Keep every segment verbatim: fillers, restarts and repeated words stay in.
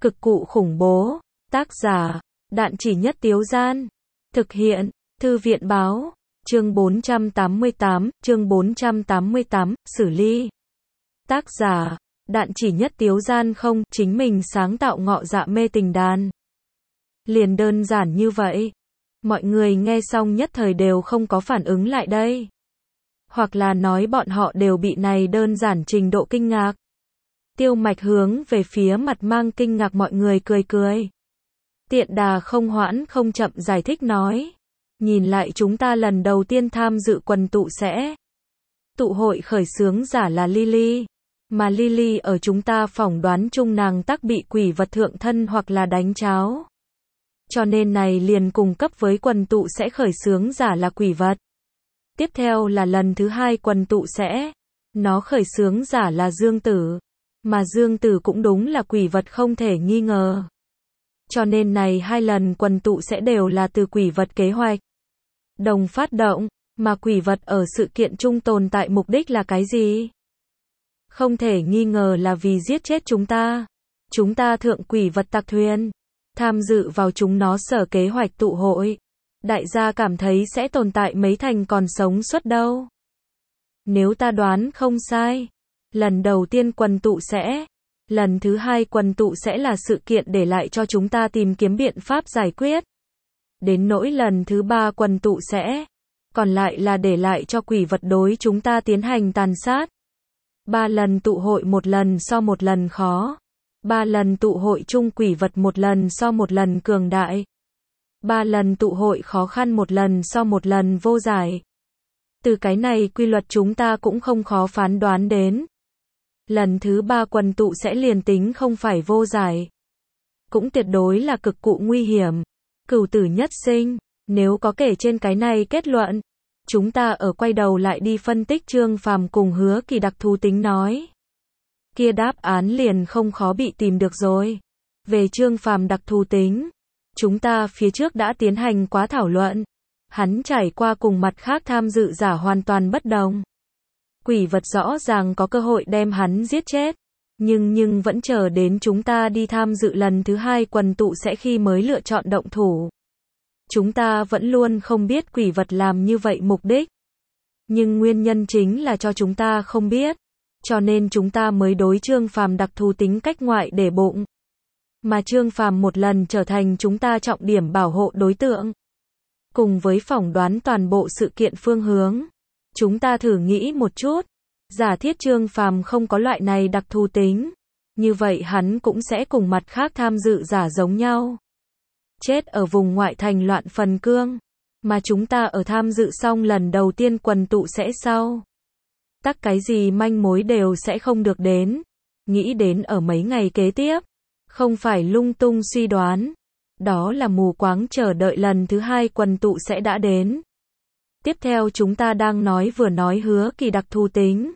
Cực cụ khủng bố. Tác giả, Đạn Chỉ Nhất Tiếu Gian. Thực hiện, Thư viện Báo. Chương bốn trăm tám mươi tám, chương bốn trăm tám mươi tám, xử lý. Tác giả, Đạn Chỉ Nhất Tiếu Gian. Không, chính mình sáng tạo ngọ dạ mê tình đàn. Liền đơn giản như vậy. Mọi người nghe xong nhất thời đều không có phản ứng lại đây. Hoặc là nói bọn họ đều bị này đơn giản trình độ kinh ngạc. Tiêu Mạch hướng về phía mặt mang kinh ngạc mọi người cười cười. Tiện đà không hoãn không chậm giải thích nói. Nhìn lại chúng ta lần đầu tiên tham dự quần tụ sẽ. Tụ hội khởi xướng giả là Lily. Mà Lily ở chúng ta phỏng đoán chung nàng tắc bị quỷ vật thượng thân hoặc là đánh cháo. Cho nên này liền cùng cấp với quần tụ sẽ khởi xướng giả là quỷ vật. Tiếp theo là lần thứ hai quần tụ sẽ. Nó khởi xướng giả là Dương Tử. Mà Dương Tử cũng đúng là quỷ vật không thể nghi ngờ. Cho nên này hai lần quần tụ sẽ đều là từ quỷ vật kế hoạch. Đồng phát động, mà quỷ vật ở sự kiện chung tồn tại mục đích là cái gì? Không thể nghi ngờ là vì giết chết chúng ta. Chúng ta thượng quỷ vật tạc thuyền. Tham dự vào chúng nó sở kế hoạch tụ hội. Đại gia cảm thấy sẽ tồn tại mấy thành còn sống suốt đâu. Nếu ta đoán không sai. Lần đầu tiên quần tụ sẽ. Lần thứ hai quần tụ sẽ là sự kiện để lại cho chúng ta tìm kiếm biện pháp giải quyết. Đến nỗi lần thứ ba quần tụ sẽ. Còn lại là để lại cho quỷ vật đối chúng ta tiến hành tàn sát. Ba lần tụ hội một lần so một lần khó. Ba lần tụ hội chung quỷ vật một lần so một lần cường đại. Ba lần tụ hội khó khăn một lần so một lần vô giải. Từ cái này quy luật chúng ta cũng không khó phán đoán đến. Lần thứ ba quần tụ sẽ liền tính không phải vô giải. Cũng tuyệt đối là cực cụ nguy hiểm. Cửu tử nhất sinh. Nếu có kể trên cái này kết luận. Chúng ta ở quay đầu lại đi phân tích Trương Phàm cùng Hứa Kỳ đặc thù tính nói. Kia đáp án liền không khó bị tìm được rồi. Về Trương Phàm đặc thù tính. Chúng ta phía trước đã tiến hành quá thảo luận. Hắn trải qua cùng mặt khác tham dự giả hoàn toàn bất đồng. Quỷ vật rõ ràng có cơ hội đem hắn giết chết. Nhưng nhưng vẫn chờ đến chúng ta đi tham dự lần thứ hai quần tụ sẽ khi mới lựa chọn động thủ. Chúng ta vẫn luôn không biết quỷ vật làm như vậy mục đích. Nhưng nguyên nhân chính là cho chúng ta không biết. Cho nên chúng ta mới đối Trương Phàm đặc thù tính cách ngoại để bụng. Mà Trương Phàm một lần trở thành chúng ta trọng điểm bảo hộ đối tượng. Cùng với phỏng đoán toàn bộ sự kiện phương hướng. Chúng ta thử nghĩ một chút. Giả thiết Trương Phàm không có loại này đặc thù tính. Như vậy hắn cũng sẽ cùng mặt khác tham dự giả giống nhau. Chết ở vùng ngoại thành loạn phần cương. Mà chúng ta ở tham dự xong lần đầu tiên quần tụ sẽ sau. Tắc cái gì manh mối đều sẽ không được đến. Nghĩ đến ở mấy ngày kế tiếp. Không phải lung tung suy đoán. Đó là mù quáng chờ đợi lần thứ hai quần tụ sẽ đã đến. Tiếp theo chúng ta đang nói vừa nói Hứa Kỳ đặc thù tính.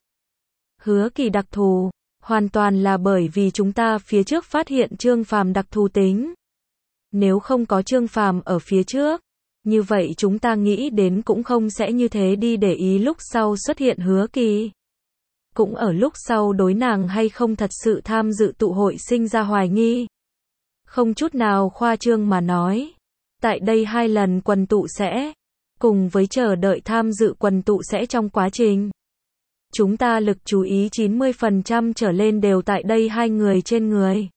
Hứa Kỳ đặc thù, hoàn toàn là bởi vì chúng ta phía trước phát hiện Trương Phàm đặc thù tính. Nếu không có Trương Phàm ở phía trước, như vậy chúng ta nghĩ đến cũng không sẽ như thế đi để ý lúc sau xuất hiện Hứa Kỳ. Cũng ở lúc sau đối nàng hay không thật sự tham dự tụ hội sinh ra hoài nghi. Không chút nào khoa trương mà nói. Tại đây hai lần quần tụ sẽ, cùng với chờ đợi tham dự quần tụ sẽ trong quá trình. Chúng ta lực chú ý chín mươi phần trăm trở lên đều tại đây hai người trên người.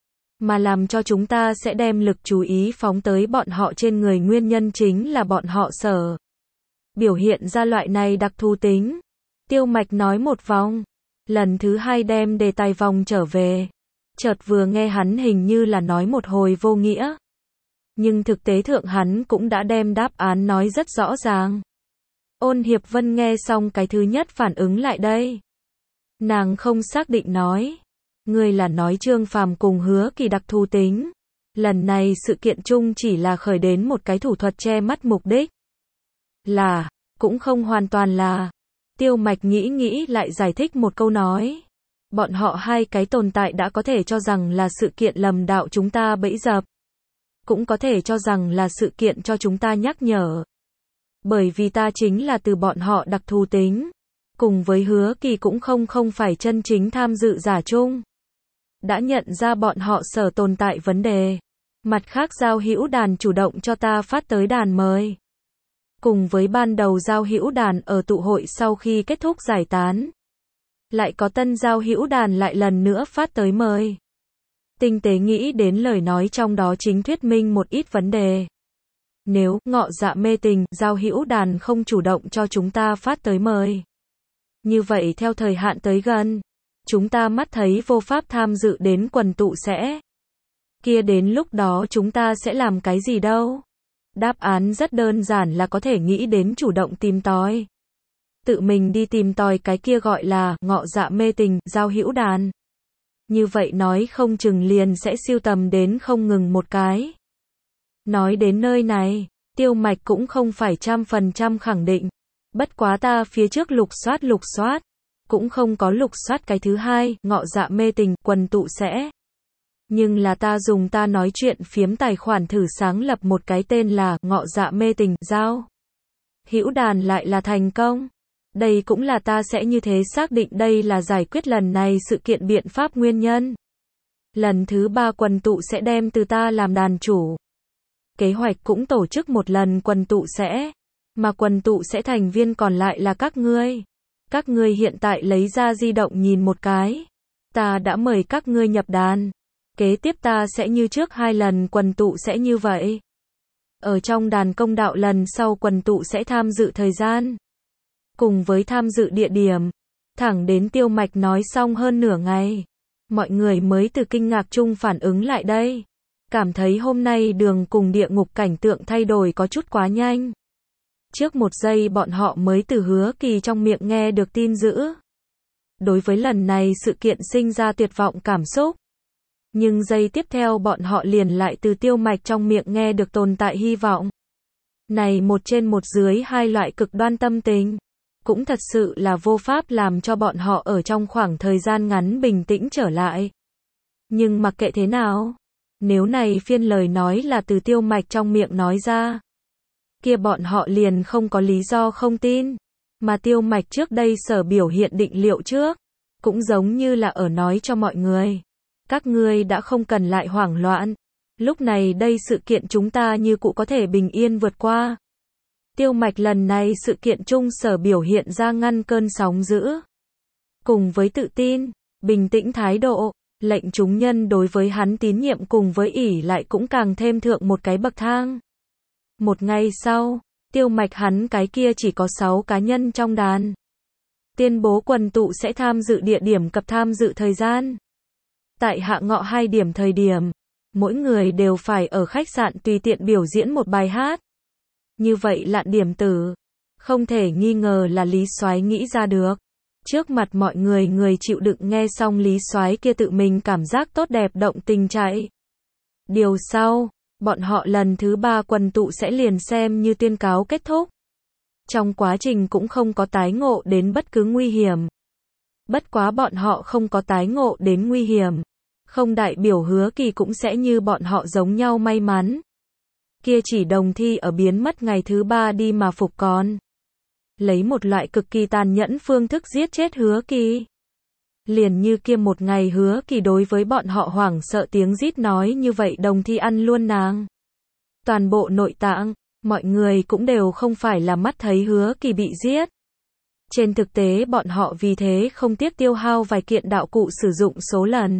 Mà làm cho chúng ta sẽ đem lực chú ý phóng tới bọn họ trên người nguyên nhân chính là bọn họ sở. Biểu hiện ra loại này đặc thù tính. Tiêu Mạch nói một vòng. Lần thứ hai đem đề tài vòng trở về. Chợt vừa nghe hắn hình như là nói một hồi vô nghĩa. Nhưng thực tế thượng hắn cũng đã đem đáp án nói rất rõ ràng. Ôn Hiệp Vân nghe xong cái thứ nhất phản ứng lại đây. Nàng không xác định nói. Ngươi là nói Trương Phàm cùng Hứa Kỳ đặc thù tính. Lần này sự kiện chung chỉ là khởi đến một cái thủ thuật che mắt mục đích. Là, cũng không hoàn toàn là. Tiêu Mạch nghĩ nghĩ lại giải thích một câu nói. Bọn họ hai cái tồn tại đã có thể cho rằng là sự kiện lầm đạo chúng ta bẫy dập. Cũng có thể cho rằng là sự kiện cho chúng ta nhắc nhở. Bởi vì ta chính là từ bọn họ đặc thù tính. Cùng với Hứa Kỳ cũng không không phải chân chính tham dự giả chung. đã nhận ra bọn họ sở tồn tại vấn đề. Mặt khác giao hữu đàn chủ động cho ta phát tới đàn mời. Cùng với ban đầu giao hữu đàn ở tụ hội sau khi kết thúc giải tán. Lại có tân giao hữu đàn lại lần nữa phát tới mời. Tinh tế nghĩ đến lời nói trong đó chính thuyết minh một ít vấn đề. Nếu ngọ dạ mê tình, giao hữu đàn không chủ động cho chúng ta phát tới mời. Như vậy theo thời hạn tới gần, chúng ta mắt thấy vô pháp tham dự đến quần tụ sẽ. Kia đến lúc đó chúng ta sẽ làm cái gì đâu? Đáp án rất đơn giản là có thể nghĩ đến chủ động tìm tòi. Tự mình đi tìm tòi cái kia gọi là ngọ dạ mê tình, giao hữu đàn. Như vậy nói không chừng liền sẽ siêu tầm đến không ngừng một cái. Nói đến nơi này, Tiêu Mạch cũng không phải trăm phần trăm khẳng định. Bất quá ta phía trước lục soát lục soát, cũng không có lục soát cái thứ hai, ngọ dạ mê tình, quần tụ sẽ. Nhưng là ta dùng ta nói chuyện phiếm tài khoản thử sáng lập một cái tên là ngọ dạ mê tình, giao hữu đàn lại là thành công. Đây cũng là ta sẽ như thế xác định đây là giải quyết lần này sự kiện biện pháp nguyên nhân. Lần thứ ba quần tụ sẽ đem từ ta làm đàn chủ. Kế hoạch cũng tổ chức một lần quần tụ sẽ, mà quần tụ sẽ thành viên còn lại là các ngươi. Các ngươi hiện tại lấy ra di động nhìn một cái. Ta đã mời các ngươi nhập đàn. Kế tiếp ta sẽ như trước hai lần quần tụ sẽ như vậy. Ở trong đàn công đạo lần sau quần tụ sẽ tham dự thời gian. Cùng với tham dự địa điểm. Thẳng đến Tiêu Mạch nói xong hơn nửa ngày. Mọi người mới từ kinh ngạc chung phản ứng lại đây. Cảm thấy hôm nay đường cùng địa ngục cảnh tượng thay đổi có chút quá nhanh. Trước một giây bọn họ mới từ Hứa Kỳ trong miệng nghe được tin dữ. Đối với lần này sự kiện sinh ra tuyệt vọng cảm xúc. Nhưng giây tiếp theo bọn họ liền lại từ Tiêu Mạch trong miệng nghe được tồn tại hy vọng. Này một trên một dưới hai loại cực đoan tâm tình. Cũng thật sự là vô pháp làm cho bọn họ ở trong khoảng thời gian ngắn bình tĩnh trở lại. Nhưng mặc kệ thế nào, nếu này phiên lời nói là từ Tiêu Mạch trong miệng nói ra, kia bọn họ liền không có lý do không tin. Mà Tiêu Mạch trước đây sở biểu hiện định liệu trước, cũng giống như là ở nói cho mọi người. Các ngươi đã không cần lại hoảng loạn. Lúc này đây sự kiện chúng ta như cũ có thể bình yên vượt qua. Tiêu Mạch lần này sự kiện chung sở biểu hiện ra ngăn cơn sóng dữ. Cùng với tự tin, bình tĩnh thái độ, lệnh chúng nhân đối với hắn tín nhiệm cùng với ỷ lại cũng càng thêm thượng một cái bậc thang. Một ngày sau, Tiêu Mạch hắn cái kia chỉ có sáu cá nhân trong đàn. Tuyên bố quần tụ sẽ tham dự địa điểm cập tham dự thời gian. Tại hạ ngọ hai điểm thời điểm, mỗi người đều phải ở khách sạn tùy tiện biểu diễn một bài hát. Như vậy lạn điểm tử, không thể nghi ngờ là Lý Soái nghĩ ra được. Trước mặt mọi người người chịu đựng nghe xong Lý Soái kia tự mình cảm giác tốt đẹp động tình chạy. Điều sau, bọn họ lần thứ ba quần tụ sẽ liền xem như tuyên cáo kết thúc. Trong quá trình cũng không có tái ngộ đến bất cứ nguy hiểm. Bất quá bọn họ không có tái ngộ đến nguy hiểm. Không đại biểu Hứa Kỳ cũng sẽ như bọn họ giống nhau may mắn. Kia chỉ đồng thi ở biến mất ngày thứ ba đi mà phục còn. Lấy một loại cực kỳ tàn nhẫn phương thức giết chết Hứa Kỳ. Liền như kia một ngày Hứa Kỳ đối với bọn họ hoảng sợ tiếng rít nói như vậy đồng thi ăn luôn nàng. Toàn bộ nội tạng, mọi người cũng đều không phải là mắt thấy Hứa Kỳ bị giết. Trên thực tế bọn họ vì thế không tiếc tiêu hao vài kiện đạo cụ sử dụng số lần.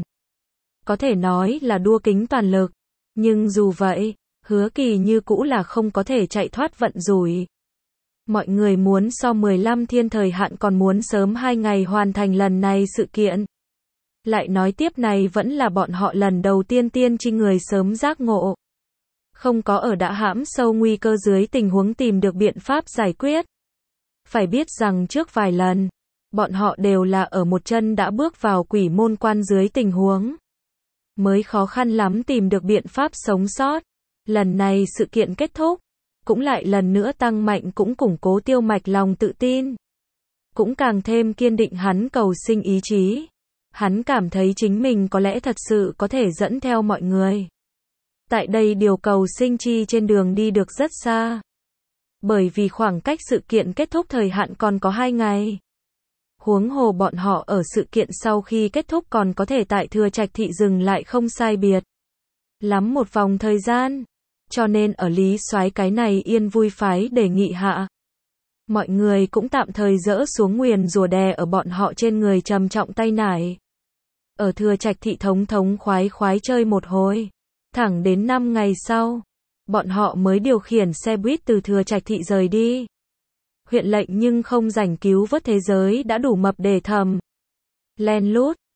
Có thể nói là đua kính toàn lực. Nhưng dù vậy, Hứa Kỳ như cũ là không có thể chạy thoát vận rủi. Mọi người muốn so mười lăm thiên thời hạn còn muốn sớm hai ngày hoàn thành lần này sự kiện. Lại nói tiếp này vẫn là bọn họ lần đầu tiên tiên tri người sớm giác ngộ. Không có ở đã hãm sâu nguy cơ dưới tình huống tìm được biện pháp giải quyết. Phải biết rằng trước vài lần, bọn họ đều là ở một chân đã bước vào quỷ môn quan dưới tình huống. Mới khó khăn lắm tìm được biện pháp sống sót. Lần này sự kiện kết thúc, cũng lại lần nữa tăng mạnh cũng củng cố Tiêu Mạch lòng tự tin. Cũng càng thêm kiên định hắn cầu sinh ý chí. Hắn cảm thấy chính mình có lẽ thật sự có thể dẫn theo mọi người. Tại đây điều cầu sinh chi trên đường đi được rất xa. Bởi vì khoảng cách sự kiện kết thúc thời hạn còn có hai ngày. Huống hồ bọn họ ở sự kiện sau khi kết thúc còn có thể tại Thừa Trạch thị dừng lại không sai biệt lắm một vòng thời gian. Cho nên ở Lý Soái cái này yên vui phái đề nghị hạ, mọi người cũng tạm thời dỡ xuống nguyền rủa đè ở bọn họ trên người trầm trọng tay nải. Ở Thừa Trạch thị thống thống khoái khoái chơi một hồi. Thẳng đến năm ngày sau, bọn họ mới điều khiển xe buýt từ Thừa Trạch thị rời đi. Huyện lệnh nhưng không rảnh cứu vớt thế giới đã đủ mập để thầm len lút.